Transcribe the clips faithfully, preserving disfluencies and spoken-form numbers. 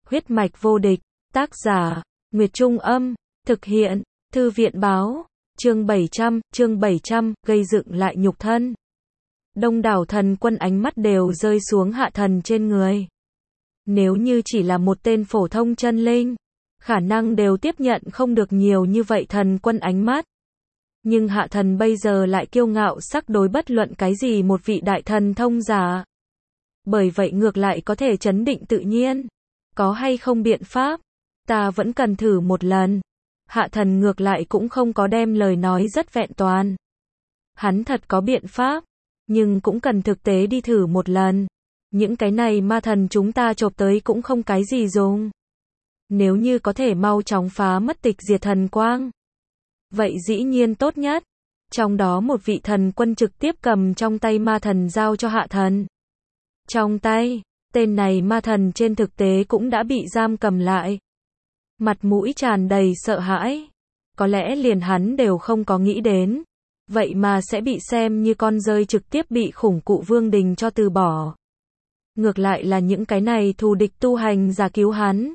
Huyết mạch vô địch, tác giả, Nguyệt Trung Âm, thực hiện, Thư viện Báo, chương bảy trăm, chương bảy trăm, gây dựng lại nhục thân. Đông đảo thần quân ánh mắt đều rơi xuống Hạ Thần trên người. Nếu như chỉ là một tên phổ thông chân linh, khả năng đều tiếp nhận không được nhiều như vậy thần quân ánh mắt. Nhưng Hạ Thần bây giờ lại kiêu ngạo sắc đối bất luận cái gì một vị đại thần thông giả. Bởi vậy ngược lại có thể trấn định tự nhiên. Có hay không biện pháp? Ta vẫn cần thử một lần. Hạ Thần ngược lại cũng không có đem lời nói rất vẹn toàn. Hắn thật có biện pháp, nhưng cũng cần thực tế đi thử một lần. Những cái này ma thần chúng ta chộp tới cũng không cái gì dùng. Nếu như có thể mau chóng phá mất tịch diệt thần quang, vậy dĩ nhiên tốt nhất. Trong đó một vị thần quân trực tiếp cầm trong tay ma thần giao cho Hạ Thần. Trong tay, tên này ma thần trên thực tế cũng đã bị giam cầm lại. Mặt mũi tràn đầy sợ hãi. Có lẽ liền hắn đều không có nghĩ đến. Vậy mà sẽ bị xem như con rơi trực tiếp bị khủng cụ vương đình cho từ bỏ. Ngược lại là những cái này thù địch tu hành giả cứu hắn.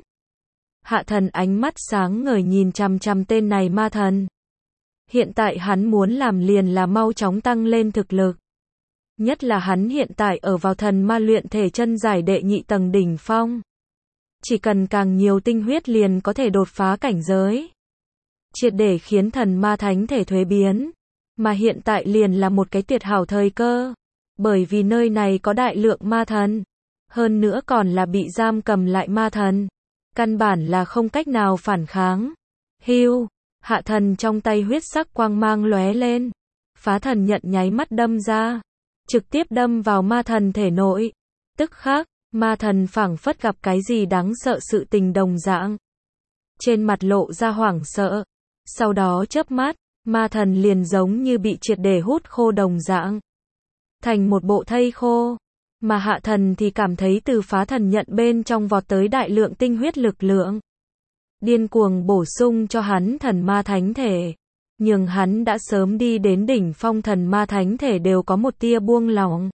Hạ Thần ánh mắt sáng ngời nhìn chằm chằm tên này ma thần. Hiện tại hắn muốn làm liền là mau chóng tăng lên thực lực. Nhất là hắn hiện tại ở vào thần ma luyện thể chân giải đệ nhị tầng đỉnh phong. Chỉ cần càng nhiều tinh huyết liền có thể đột phá cảnh giới. Triệt để khiến thần ma thánh thể thuế biến. Mà hiện tại liền là một cái tuyệt hảo thời cơ. Bởi vì nơi này có đại lượng ma thần. Hơn nữa còn là bị giam cầm lại ma thần. Căn bản là không cách nào phản kháng. Hưu, Hạ Thần trong tay huyết sắc quang mang lóe lên. Phá thần nhận nháy mắt đâm ra. Trực tiếp đâm vào ma thần thể nội. Tức khắc, ma thần phảng phất gặp cái gì đáng sợ sự tình đồng dạng. Trên mặt lộ ra hoảng sợ. Sau đó chớp mắt, ma thần liền giống như bị triệt để hút khô đồng dạng. Thành một bộ thây khô. Mà Hạ Thần thì cảm thấy từ phá thần nhận bên trong vọt tới đại lượng tinh huyết lực lượng. Điên cuồng bổ sung cho hắn thần ma thánh thể. Nhưng hắn đã sớm đi đến đỉnh phong thần ma thánh thể đều có một tia buông lỏng.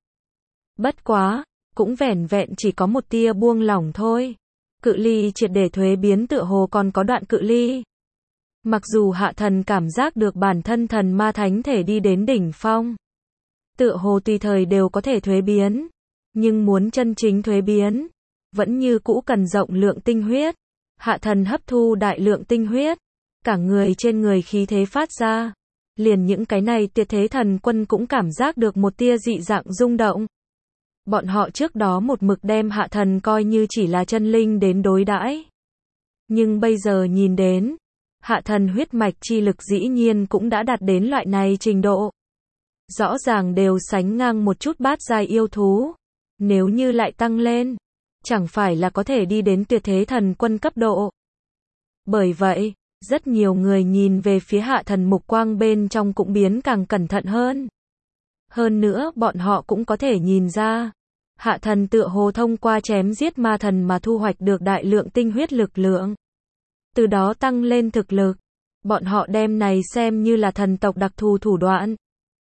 Bất quá, cũng vẻn vẹn chỉ có một tia buông lỏng thôi. Cự ly triệt để thuế biến tựa hồ còn có đoạn cự ly. Mặc dù Hạ Thần cảm giác được bản thân thần ma thánh thể đi đến đỉnh phong. Tựa hồ tùy thời đều có thể thuế biến. Nhưng muốn chân chính thuế biến, vẫn như cũ cần rộng lượng tinh huyết. Hạ Thần hấp thu đại lượng tinh huyết. Cả người trên người khí thế phát ra. Liền những cái này tuyệt thế thần quân cũng cảm giác được một tia dị dạng rung động. Bọn họ trước đó một mực đem Hạ Thần coi như chỉ là chân linh đến đối đãi. Nhưng bây giờ nhìn đến, Hạ Thần huyết mạch chi lực dĩ nhiên cũng đã đạt đến loại này trình độ. Rõ ràng đều sánh ngang một chút bát giai yêu thú. Nếu như lại tăng lên, chẳng phải là có thể đi đến tuyệt thế thần quân cấp độ. Bởi vậy, rất nhiều người nhìn về phía Hạ Thần mục quang bên trong cũng biến càng cẩn thận hơn. Hơn nữa bọn họ cũng có thể nhìn ra, Hạ Thần tựa hồ thông qua chém giết ma thần mà thu hoạch được đại lượng tinh huyết lực lượng. Từ đó tăng lên thực lực. Bọn họ đem này xem như là thần tộc đặc thù thủ đoạn.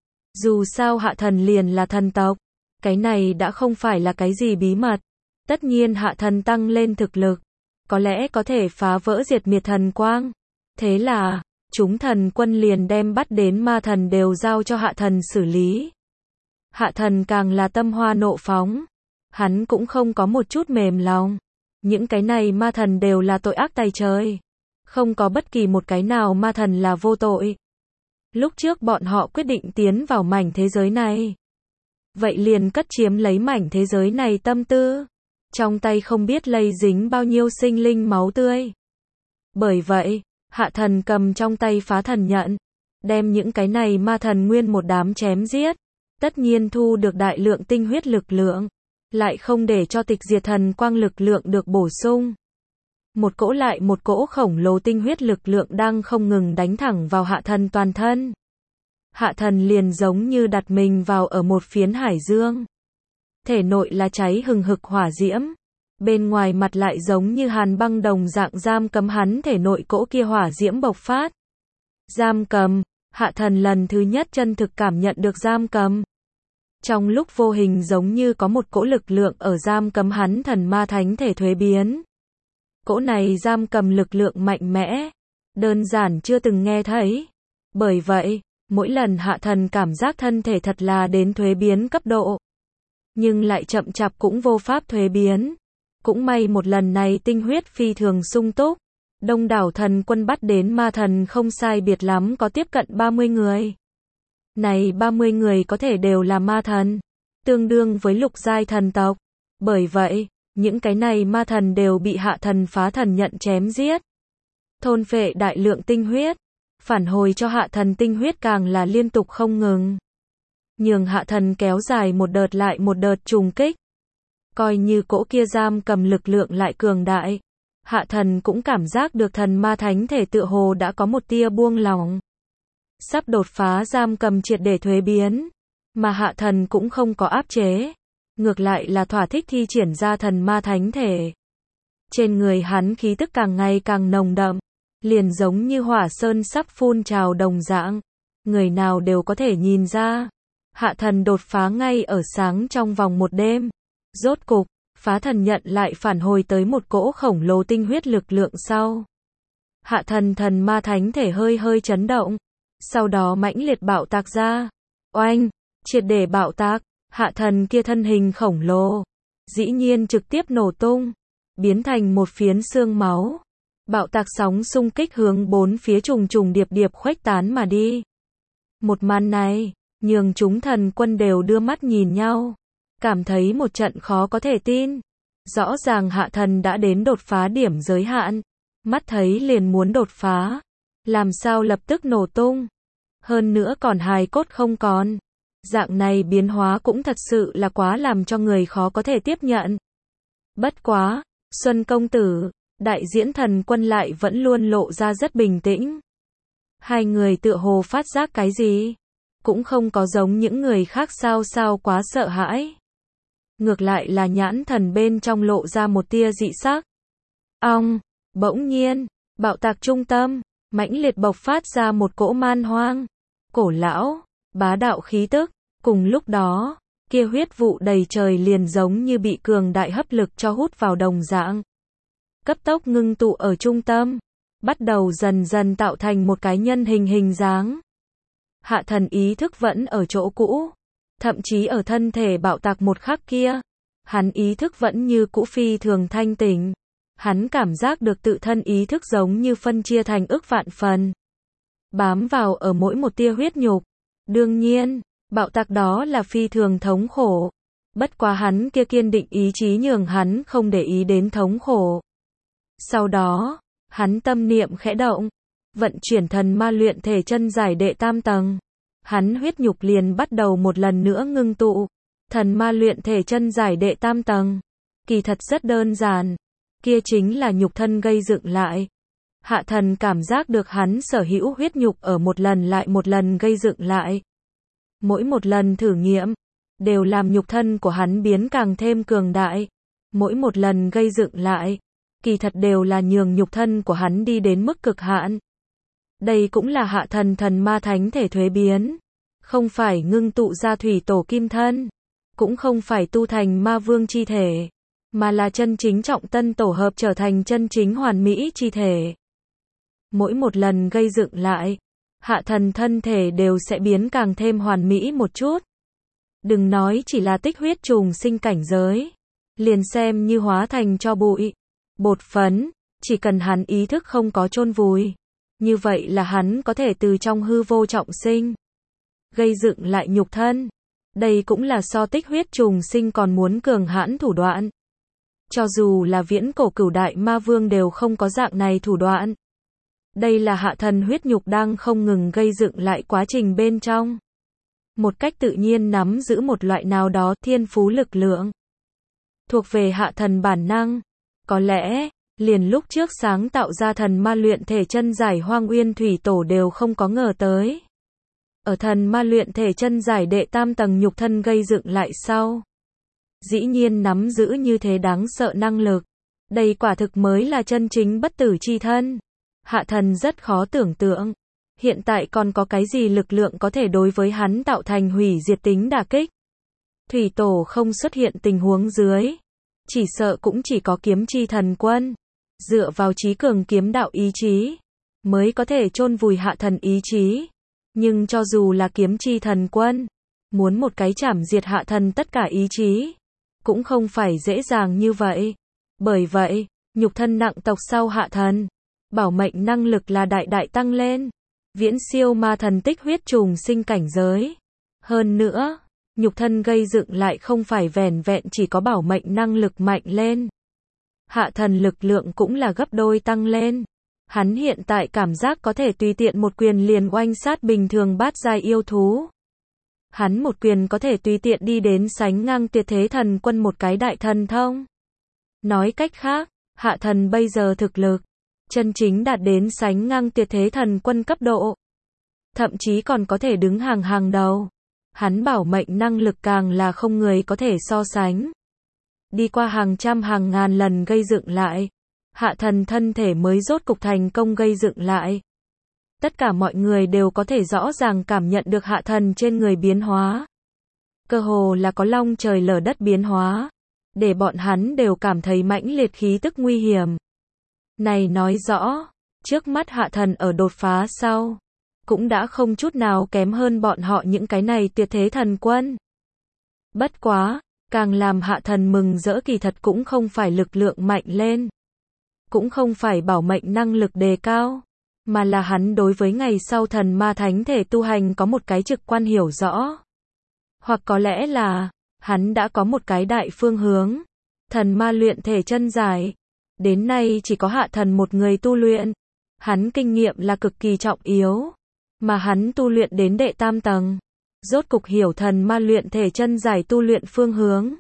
Dù sao Hạ Thần liền là thần tộc. Cái này đã không phải là cái gì bí mật. Tất nhiên Hạ Thần tăng lên thực lực. Có lẽ có thể phá vỡ diệt miệt thần quang. Thế là, chúng thần quân liền đem bắt đến ma thần đều giao cho Hạ Thần xử lý. Hạ Thần càng là tâm hoa nộ phóng. Hắn cũng không có một chút mềm lòng. Những cái này ma thần đều là tội ác tày trời. Không có bất kỳ một cái nào ma thần là vô tội. Lúc trước bọn họ quyết định tiến vào mảnh thế giới này. Vậy liền cất chiếm lấy mảnh thế giới này tâm tư. Trong tay không biết lây dính bao nhiêu sinh linh máu tươi. Bởi vậy, Hạ Thần cầm trong tay phá thần nhận. Đem những cái này ma thần nguyên một đám chém giết. Tất nhiên thu được đại lượng tinh huyết lực lượng. Lại không để cho tịch diệt thần quang lực lượng được bổ sung. Một cỗ lại một cỗ khổng lồ tinh huyết lực lượng đang không ngừng đánh thẳng vào Hạ Thần toàn thân. Hạ Thần liền giống như đặt mình vào ở một phiến hải dương. Thể nội là cháy hừng hực hỏa diễm. Bên ngoài mặt lại giống như hàn băng đồng dạng giam cấm hắn thể nội cỗ kia hỏa diễm bộc phát. Giam cầm, Hạ Thần lần thứ nhất chân thực cảm nhận được giam cầm. Trong lúc vô hình giống như có một cỗ lực lượng ở giam cấm hắn thần ma thánh thể thuế biến. Cỗ này giam cầm lực lượng mạnh mẽ, đơn giản chưa từng nghe thấy. Bởi vậy, mỗi lần hạ thần cảm giác thân thể thật là đến thuế biến cấp độ, nhưng lại chậm chạp cũng vô pháp thuế biến. Cũng may một lần này tinh huyết phi thường sung túc, đông đảo thần quân bắt đến ma thần không sai biệt lắm có tiếp cận ba mươi người. Này ba mươi người có thể đều là ma thần, tương đương với lục giai thần tộc. Bởi vậy, những cái này ma thần đều bị hạ thần phá thần nhận chém giết, thôn phệ đại lượng tinh huyết, phản hồi cho hạ thần tinh huyết càng là liên tục không ngừng, nhường hạ thần kéo dài một đợt lại một đợt trùng kích. Coi như cỗ kia giam cầm lực lượng lại cường đại, hạ thần cũng cảm giác được thần ma thánh thể tựa hồ đã có một tia buông lỏng, sắp đột phá giam cầm triệt để thuế biến, mà hạ thần cũng không có áp chế, ngược lại là thỏa thích thi triển ra thần ma thánh thể. Trên người hắn khí tức càng ngày càng nồng đậm, liền giống như hỏa sơn sắp phun trào đồng dạng, người nào đều có thể nhìn ra. Hạ thần đột phá ngay ở sáng trong vòng một đêm. Rốt cục, phá thần nhận lại phản hồi tới một cỗ khổng lồ tinh huyết lực lượng sau. Hạ thần thần ma thánh thể hơi hơi chấn động, sau đó mãnh liệt bạo tạc ra. Oanh, triệt để bạo tạc, hạ thần kia thân hình khổng lồ, dĩ nhiên trực tiếp nổ tung, biến thành một phiến xương máu. Bạo tạc sóng xung kích hướng bốn phía trùng trùng điệp điệp khuếch tán mà đi. Một màn này, nhường chúng thần quân đều đưa mắt nhìn nhau, cảm thấy một trận khó có thể tin. Rõ ràng hạ thần đã đến đột phá điểm giới hạn, mắt thấy liền muốn đột phá, làm sao lập tức nổ tung, hơn nữa còn hài cốt không còn. Dạng này biến hóa cũng thật sự là quá làm cho người khó có thể tiếp nhận. Bất quá, Xuân công tử, đại diễn thần quân lại vẫn luôn lộ ra rất bình tĩnh. Hai người tựa hồ phát giác cái gì, cũng không có giống những người khác sao sao quá sợ hãi. Ngược lại là nhãn thần bên trong lộ ra một tia dị sắc. Ong, bỗng nhiên, bạo tạc trung tâm, mãnh liệt bộc phát ra một cỗ man hoang, cổ lão, bá đạo khí tức. Cùng lúc đó, kia huyết vụ đầy trời liền giống như bị cường đại hấp lực cho hút vào đồng dạng. Cấp tốc ngưng tụ ở trung tâm, bắt đầu dần dần tạo thành một cái nhân hình hình dáng. Hạ thần ý thức vẫn ở chỗ cũ, thậm chí ở thân thể bạo tạc một khắc kia, hắn ý thức vẫn như cũ phi thường thanh tỉnh. Hắn cảm giác được tự thân ý thức giống như phân chia thành ức vạn phần, bám vào ở mỗi một tia huyết nhục. Đương nhiên, bạo tạc đó là phi thường thống khổ. Bất quá hắn kia kiên định ý chí nhường hắn không để ý đến thống khổ. Sau đó, hắn tâm niệm khẽ động, vận chuyển thần ma luyện thể chân giải đệ tam tầng. Hắn huyết nhục liền bắt đầu một lần nữa ngưng tụ. Thần ma luyện thể chân giải đệ tam tầng, kỳ thật rất đơn giản, kia chính là nhục thân gây dựng lại. Hạ thần cảm giác được hắn sở hữu huyết nhục ở một lần lại một lần gây dựng lại. Mỗi một lần thử nghiệm, đều làm nhục thân của hắn biến càng thêm cường đại. Mỗi một lần gây dựng lại, kỳ thật đều là nhường nhục thân của hắn đi đến mức cực hạn. Đây cũng là hạ thần thần ma thánh thể thuế biến. Không phải ngưng tụ ra thủy tổ kim thân, cũng không phải tu thành ma vương chi thể, mà là chân chính trọng tân tổ hợp trở thành chân chính hoàn mỹ chi thể. Mỗi một lần gây dựng lại, hạ thần thân thể đều sẽ biến càng thêm hoàn mỹ một chút. Đừng nói chỉ là tích huyết trùng sinh cảnh giới, liền xem như hóa thành cho bụi, bột phấn, chỉ cần hắn ý thức không có chôn vùi, như vậy là hắn có thể từ trong hư vô trọng sinh, gây dựng lại nhục thân. Đây cũng là so tích huyết trùng sinh còn muốn cường hãn thủ đoạn. Cho dù là viễn cổ cửu đại ma vương đều không có dạng này thủ đoạn. Đây là hạ thần huyết nhục đang không ngừng gây dựng lại quá trình bên trong. Một cách tự nhiên nắm giữ một loại nào đó thiên phú lực lượng. Thuộc về hạ thần bản năng. Có lẽ, liền lúc trước sáng tạo ra thần ma luyện thể chân giải Hoang Uyên Thủy Tổ đều không có ngờ tới. Ở thần ma luyện thể chân giải đệ tam tầng nhục thân gây dựng lại sau, dĩ nhiên nắm giữ như thế đáng sợ năng lực. Đây quả thực mới là chân chính bất tử chi thân. Hạ thần rất khó tưởng tượng, hiện tại còn có cái gì lực lượng có thể đối với hắn tạo thành hủy diệt tính đả kích. Thủy Tổ không xuất hiện tình huống dưới, chỉ sợ cũng chỉ có kiếm chi thần quân. dựa vào trí cường kiếm đạo ý chí, mới có thể chôn vùi hạ thần ý chí. Nhưng cho dù là kiếm chi thần quân, muốn một cái chảm diệt hạ thần tất cả ý chí, cũng không phải dễ dàng như vậy. Bởi vậy, nhục thân nặng tộc sau hạ thần, bảo mệnh năng lực là đại đại tăng lên, viễn siêu ma thần tích huyết trùng sinh cảnh giới. Hơn nữa, nhục thân gây dựng lại không phải vẻn vẹn chỉ có bảo mệnh năng lực mạnh lên. Hạ thần lực lượng cũng là gấp đôi tăng lên. Hắn hiện tại cảm giác có thể tùy tiện một quyền liền oanh sát bình thường bát giai yêu thú. Hắn một quyền có thể tùy tiện đi đến sánh ngang tuyệt thế thần quân một cái đại thần thông. Nói cách khác, hạ thần bây giờ thực lực, chân chính đạt đến sánh ngang tuyệt thế thần quân cấp độ. Thậm chí còn có thể đứng hàng hàng đầu. Hắn bảo mệnh năng lực càng là không người có thể so sánh. Đi qua hàng trăm hàng ngàn lần gây dựng lại, hạ thần thân thể mới rốt cục thành công gây dựng lại. Tất cả mọi người đều có thể rõ ràng cảm nhận được hạ thần trên người biến hóa. Cơ hồ là có long trời lở đất biến hóa, để bọn hắn đều cảm thấy mãnh liệt khí tức nguy hiểm. Này nói rõ, trước mắt hạ thần ở đột phá sau, cũng đã không chút nào kém hơn bọn họ những cái này tuyệt thế thần quân. Bất quá, càng làm hạ thần mừng rỡ kỳ thật cũng không phải lực lượng mạnh lên, cũng không phải bảo mệnh năng lực đề cao, mà là hắn đối với ngày sau thần ma thánh thể tu hành có một cái trực quan hiểu rõ. Hoặc có lẽ là, hắn đã có một cái đại phương hướng, thần ma luyện thể chân giải. Đến nay chỉ có hạ thần một người tu luyện, hắn kinh nghiệm là cực kỳ trọng yếu, mà hắn tu luyện đến đệ tam tầng, rốt cục hiểu thần ma luyện thể chân giải tu luyện phương hướng.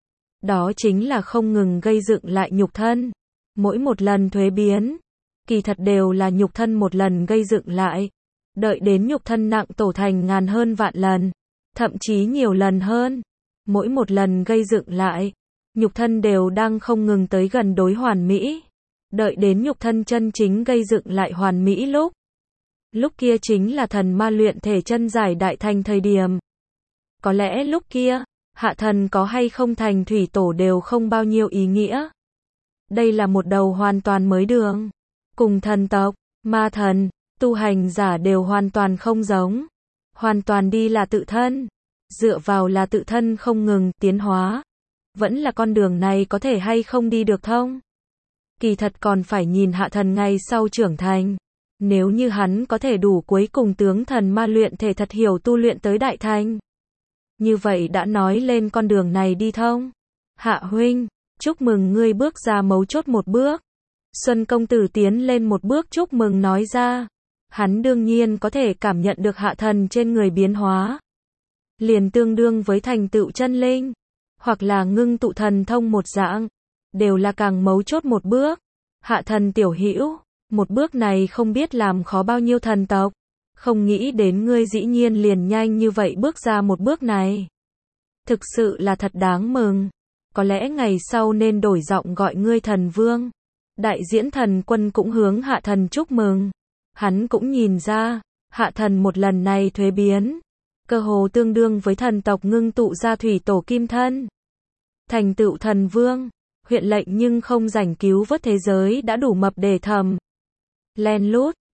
Đó chính là không ngừng gây dựng lại nhục thân, mỗi một lần thuế biến, kỳ thật đều là nhục thân một lần gây dựng lại, đợi đến nhục thân nặng tổ thành ngàn hơn vạn lần, thậm chí nhiều lần hơn, mỗi một lần gây dựng lại, nhục thân đều đang không ngừng tới gần đối hoàn mỹ, đợi đến nhục thân chân chính gây dựng lại hoàn mỹ lúc. Lúc kia chính là thần ma luyện thể chân giải đại thành thời điểm. Có lẽ lúc kia, hạ thần có hay không thành thủy tổ đều không bao nhiêu ý nghĩa. Đây là một đầu hoàn toàn mới đường. Cùng thần tộc, ma thần, tu hành giả đều hoàn toàn không giống. Hoàn toàn đi là tự thân. Dựa vào là tự thân không ngừng tiến hóa. Vẫn là con đường này có thể hay không đi được thông. Kỳ thật còn phải nhìn hạ thần ngày sau trưởng thành. Nếu như hắn có thể đủ cuối cùng tướng thần ma luyện thể thật hiểu tu luyện tới đại thành. Như vậy đã nói lên con đường này đi thông. Hạ huynh, chúc mừng ngươi bước ra mấu chốt một bước. Xuân công tử tiến lên một bước chúc mừng nói ra. Hắn đương nhiên có thể cảm nhận được hạ thần trên người biến hóa. Liền tương đương với thành tựu chân linh. Hoặc là ngưng tụ thần thông một dạng. Đều là càng mấu chốt một bước. Hạ thần tiểu hữu, một bước này không biết làm khó bao nhiêu thần tộc. Không nghĩ đến ngươi dĩ nhiên liền nhanh như vậy bước ra một bước này. Thực sự là thật đáng mừng. Có lẽ ngày sau nên đổi giọng gọi ngươi thần vương. Đại diễn thần quân cũng hướng hạ thần chúc mừng. Hắn cũng nhìn ra, hạ thần một lần này thuế biến. Cơ hồ tương đương với thần tộc ngưng tụ ra thủy tổ kim thân. Thành tựu thần vương, huyện lệnh nhưng không rảnh cứu vớt thế giới đã đủ mập để thầm. Len lút,